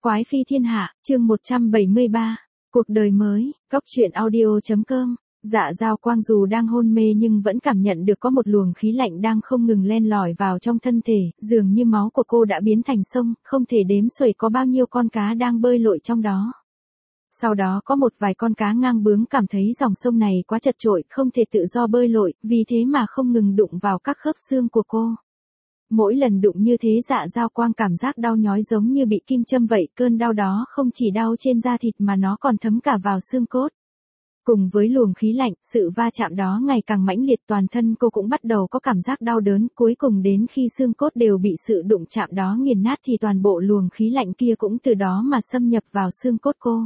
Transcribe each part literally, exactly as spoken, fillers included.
Quái phi thiên hạ, chương một trăm bảy mươi ba, cuộc đời mới, cóc truyện audio.com. Dạ Dao Quang dù đang hôn mê nhưng vẫn cảm nhận được có một luồng khí lạnh đang không ngừng len lỏi vào trong thân thể, dường như máu của cô đã biến thành sông, không thể đếm xuể có bao nhiêu con cá đang bơi lội trong đó. Sau đó có một vài con cá ngang bướng cảm thấy dòng sông này quá chật chội, không thể tự do bơi lội, vì thế mà không ngừng đụng vào các khớp xương của cô. Mỗi lần đụng như thế Dạ Dao Quang cảm giác đau nhói giống như bị kim châm vậy, cơn đau đó không chỉ đau trên da thịt mà nó còn thấm cả vào xương cốt. Cùng với luồng khí lạnh, sự va chạm đó ngày càng mãnh liệt, toàn thân cô cũng bắt đầu có cảm giác đau đớn, cuối cùng đến khi xương cốt đều bị sự đụng chạm đó nghiền nát thì toàn bộ luồng khí lạnh kia cũng từ đó mà xâm nhập vào xương cốt cô.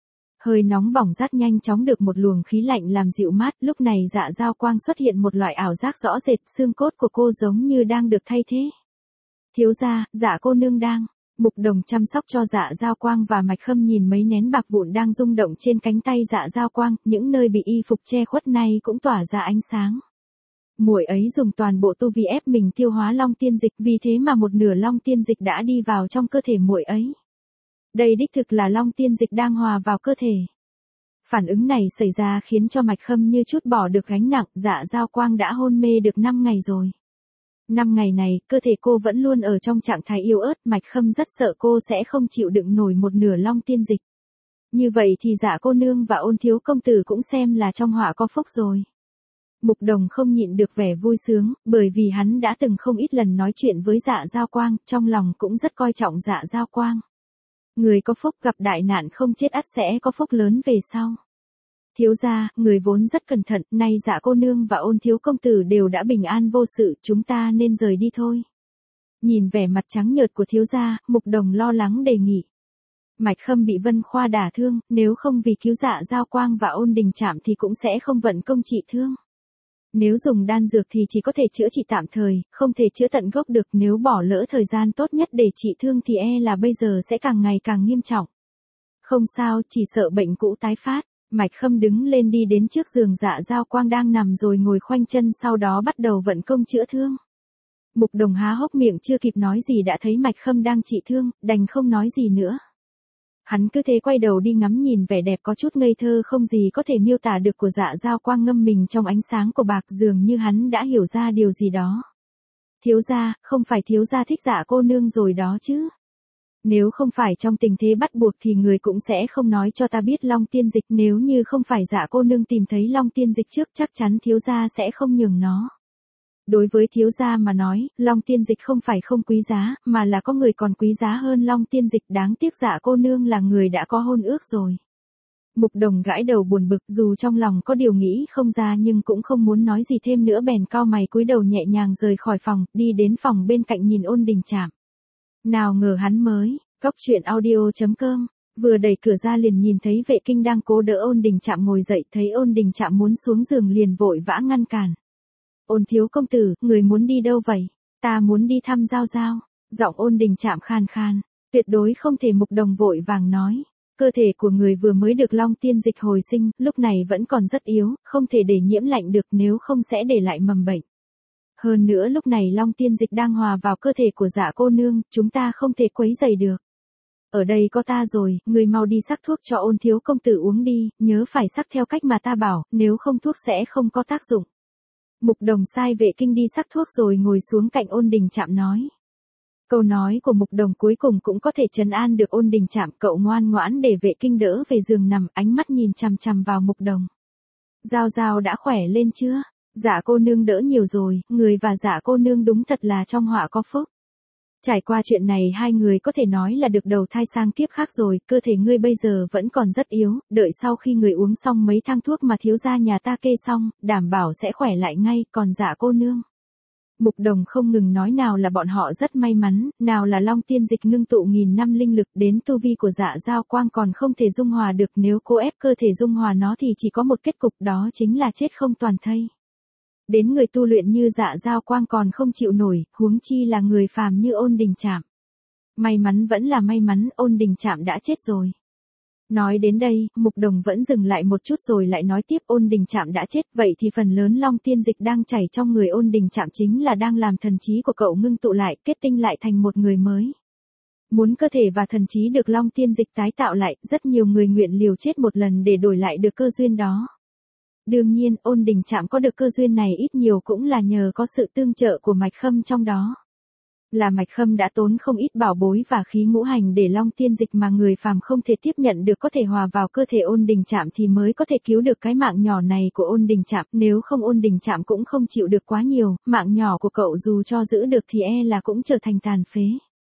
Hơi nóng bỏng rát nhanh chóng được một luồng khí lạnh làm dịu mát, lúc này Dạ Dao Quang xuất hiện một loại ảo giác rõ rệt, xương cốt của cô giống như đang được thay thế. Thiếu gia, Dạ cô nương đang. Mục Đồng chăm sóc cho Dạ Dao Quang và Mạch Khâm nhìn mấy nén bạc vụn đang rung động trên cánh tay Dạ Dao Quang, những nơi bị y phục che khuất này cũng tỏa ra ánh sáng. Muội ấy dùng toàn bộ tu vi ép mình tiêu hóa long tiên dịch, vì thế mà một nửa long tiên dịch đã đi vào trong cơ thể muội ấy. Đây đích thực là long tiên dịch đang hòa vào cơ thể. Phản ứng này xảy ra khiến cho Mạch Khâm như chút bỏ được gánh nặng. Dạ Dao Quang đã hôn mê được năm ngày rồi. năm ngày này, cơ thể cô vẫn luôn ở trong trạng thái yếu ớt, Mạch Khâm rất sợ cô sẽ không chịu đựng nổi một nửa long tiên dịch. Như vậy thì Dạ cô nương và Ôn thiếu công tử cũng xem là trong họa có phúc rồi. Mục Đồng không nhịn được vẻ vui sướng, bởi vì hắn đã từng không ít lần nói chuyện với Dạ Dao Quang, trong lòng cũng rất coi trọng Dạ Dao Quang. Người có phúc gặp đại nạn không chết ắt sẽ có phúc lớn về sau. Thiếu gia, người vốn rất cẩn thận, nay Dạ cô nương và Ôn thiếu công tử đều đã bình an vô sự, chúng ta nên rời đi thôi. Nhìn vẻ mặt trắng nhợt của thiếu gia, Mục Đồng lo lắng đề nghị. Mạch Khâm bị Vân Khoa đả thương, nếu không vì cứu Dạ Dao Quang và Ôn Đình Trạm thì cũng sẽ không vận công trị thương. Nếu dùng đan dược thì chỉ có thể chữa trị tạm thời, không thể chữa tận gốc được, nếu bỏ lỡ thời gian tốt nhất để trị thương thì e là bây giờ sẽ càng ngày càng nghiêm trọng. Không sao, chỉ sợ bệnh cũ tái phát. Mạch Khâm đứng lên đi đến trước giường Dạ Dao Quang đang nằm rồi ngồi khoanh chân, sau đó bắt đầu vận công chữa thương. Mục Đồng há hốc miệng chưa kịp nói gì đã thấy Mạch Khâm đang trị thương, đành không nói gì nữa. Hắn cứ thế quay đầu đi ngắm nhìn vẻ đẹp có chút ngây thơ không gì có thể miêu tả được của Dạ Dao Quang ngâm mình trong ánh sáng của bạc, dường như hắn đã hiểu ra điều gì đó. Thiếu gia, không phải thiếu gia thích Dạ cô nương rồi đó chứ? Nếu không phải trong tình thế bắt buộc thì người cũng sẽ không nói cho ta biết long tiên dịch, nếu như không phải Dạ cô nương tìm thấy long tiên dịch trước chắc chắn thiếu gia sẽ không nhường nó. Đối với thiếu gia mà nói, long tiên dịch không phải không quý giá, mà là có người còn quý giá hơn long tiên dịch, đáng tiếc Dạ cô nương là người đã có hôn ước rồi. Mục Đồng gãi đầu buồn bực, dù trong lòng có điều nghĩ không ra nhưng cũng không muốn nói gì thêm nữa, bèn cau mày cúi đầu nhẹ nhàng rời khỏi phòng, đi đến phòng bên cạnh nhìn Ôn Đình Trạm. Nào ngờ hắn mới, cóc truyện audio.com, vừa đẩy cửa ra liền nhìn thấy Vệ Kinh đang cố đỡ Ôn Đình Trạm ngồi dậy, thấy Ôn Đình Trạm muốn xuống giường liền vội vã ngăn cản. Ôn thiếu công tử, người muốn đi đâu vậy? Ta muốn đi thăm Giao Giao. Giọng Ôn Đình Trạm khan khan, tuyệt đối không thể. Mục Đồng vội vàng nói. Cơ thể của người vừa mới được long tiên dịch hồi sinh, lúc này vẫn còn rất yếu, không thể để nhiễm lạnh được, nếu không sẽ để lại mầm bệnh. Hơn nữa lúc này long tiên dịch đang hòa vào cơ thể của Dạ cô nương, chúng ta không thể quấy rầy được. Ở đây có ta rồi, người mau đi sắc thuốc cho Ôn thiếu công tử uống đi, nhớ phải sắc theo cách mà ta bảo, nếu không thuốc sẽ không có tác dụng. Mục Đồng sai Vệ Kinh đi sắc thuốc rồi ngồi xuống cạnh Ôn Đình Trạm nói. Câu nói của Mục Đồng cuối cùng cũng có thể trấn an được Ôn Đình Trạm, cậu ngoan ngoãn để Vệ Kinh đỡ về giường nằm, ánh mắt nhìn chằm chằm vào Mục Đồng. Giao Giao đã khỏe lên chưa? Dạ cô nương đỡ nhiều rồi, người và Dạ cô nương đúng thật là trong họa có phúc. Trải qua chuyện này hai người có thể nói là được đầu thai sang kiếp khác rồi, cơ thể ngươi bây giờ vẫn còn rất yếu, đợi sau khi người uống xong mấy thang thuốc mà thiếu gia nhà ta kê xong, đảm bảo sẽ khỏe lại ngay, còn Dạ cô nương. Mục Đồng không ngừng nói nào là bọn họ rất may mắn, nào là long tiên dịch ngưng tụ nghìn năm linh lực, đến tu vi của Dạ Dao Quang còn không thể dung hòa được, nếu cô ép cơ thể dung hòa nó thì chỉ có một kết cục, đó chính là chết không toàn thây. Đến người tu luyện như Dạ Dao Quang còn không chịu nổi, huống chi là người phàm như Ôn Đình Trạm. May mắn vẫn là may mắn, Ôn Đình Trạm đã chết rồi. Nói đến đây, Mục Đồng vẫn dừng lại một chút rồi lại nói tiếp, Ôn Đình Trạm đã chết, vậy thì phần lớn long tiên dịch đang chảy trong người Ôn Đình Trạm chính là đang làm thần trí của cậu ngưng tụ lại, kết tinh lại thành một người mới. Muốn cơ thể và thần trí được long tiên dịch tái tạo lại, rất nhiều người nguyện liều chết một lần để đổi lại được cơ duyên đó. Đương nhiên, Ôn Đình Trạm có được cơ duyên này ít nhiều cũng là nhờ có sự tương trợ của Mạch Khâm trong đó. Là Mạch Khâm đã tốn không ít bảo bối và khí ngũ hành để long tiên dịch mà người phàm không thể tiếp nhận được có thể hòa vào cơ thể Ôn Đình Trạm thì mới có thể cứu được cái mạng nhỏ này của Ôn Đình Trạm, nếu không Ôn Đình Trạm cũng không chịu được quá nhiều, mạng nhỏ của cậu dù cho giữ được thì e là cũng trở thành tàn phế.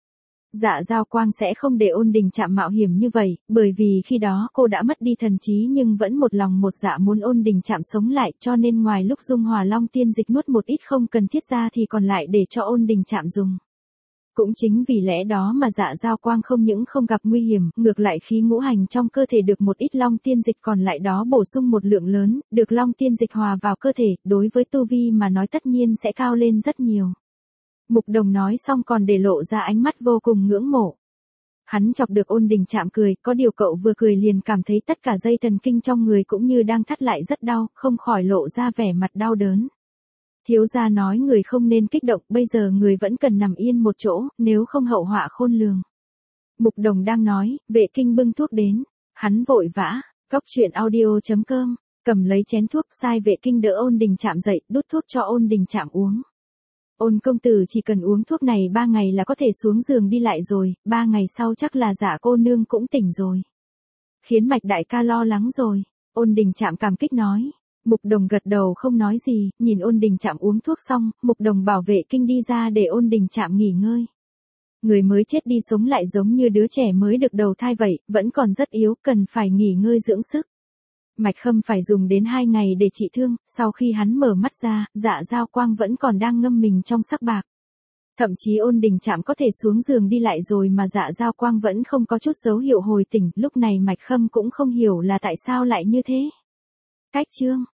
Dạ Giao Quang sẽ không để Ôn Đình Trạm mạo hiểm như vậy, bởi vì khi đó cô đã mất đi thần trí nhưng vẫn một lòng một dạ muốn Ôn Đình Trạm sống lại, cho nên ngoài lúc dung hòa long tiên dịch nuốt một ít không cần thiết ra thì còn lại để cho Ôn Đình Trạm dùng. Cũng chính vì lẽ đó mà Dạ Giao Quang không những không gặp nguy hiểm, ngược lại khí ngũ hành trong cơ thể được một ít long tiên dịch còn lại đó bổ sung một lượng lớn, được long tiên dịch hòa vào cơ thể, đối với tu vi mà nói tất nhiên sẽ cao lên rất nhiều. Mục Đồng nói xong còn để lộ ra ánh mắt vô cùng ngưỡng mộ. Hắn chọc được Ôn Đình Trạm cười, có điều cậu vừa cười liền cảm thấy tất cả dây thần kinh trong người cũng như đang thắt lại rất đau, không khỏi lộ ra vẻ mặt đau đớn. Thiếu gia nói người không nên kích động, bây giờ người vẫn cần nằm yên một chỗ, nếu không hậu họa khôn lường. Mục Đồng đang nói, Vệ Kinh bưng thuốc đến, hắn vội vã, Cóc Truyện Audio chấm com, cầm lấy chén thuốc sai Vệ Kinh đỡ Ôn Đình Trạm dậy, đút thuốc cho Ôn Đình Trạm uống. Ôn công tử chỉ cần uống thuốc này ba ngày là có thể xuống giường đi lại rồi, ba ngày sau chắc là Dạ cô nương cũng tỉnh rồi. Khiến Mạch đại ca lo lắng rồi, Ôn Đình Trạm cảm kích nói. Mục Đồng gật đầu không nói gì, nhìn Ôn Đình Trạm uống thuốc xong, Mục Đồng bảo Vệ Kinh đi ra để Ôn Đình Trạm nghỉ ngơi. Người mới chết đi sống lại giống như đứa trẻ mới được đầu thai vậy, vẫn còn rất yếu, cần phải nghỉ ngơi dưỡng sức. Mạch Khâm phải dùng đến hai ngày để trị thương, sau khi hắn mở mắt ra, Dạ Giao Quang vẫn còn đang ngâm mình trong sắc bạc. Thậm chí Ôn Đình Trạm có thể xuống giường đi lại rồi mà Dạ Giao Quang vẫn không có chút dấu hiệu hồi tỉnh, lúc này Mạch Khâm cũng không hiểu là tại sao lại như thế. Cách chương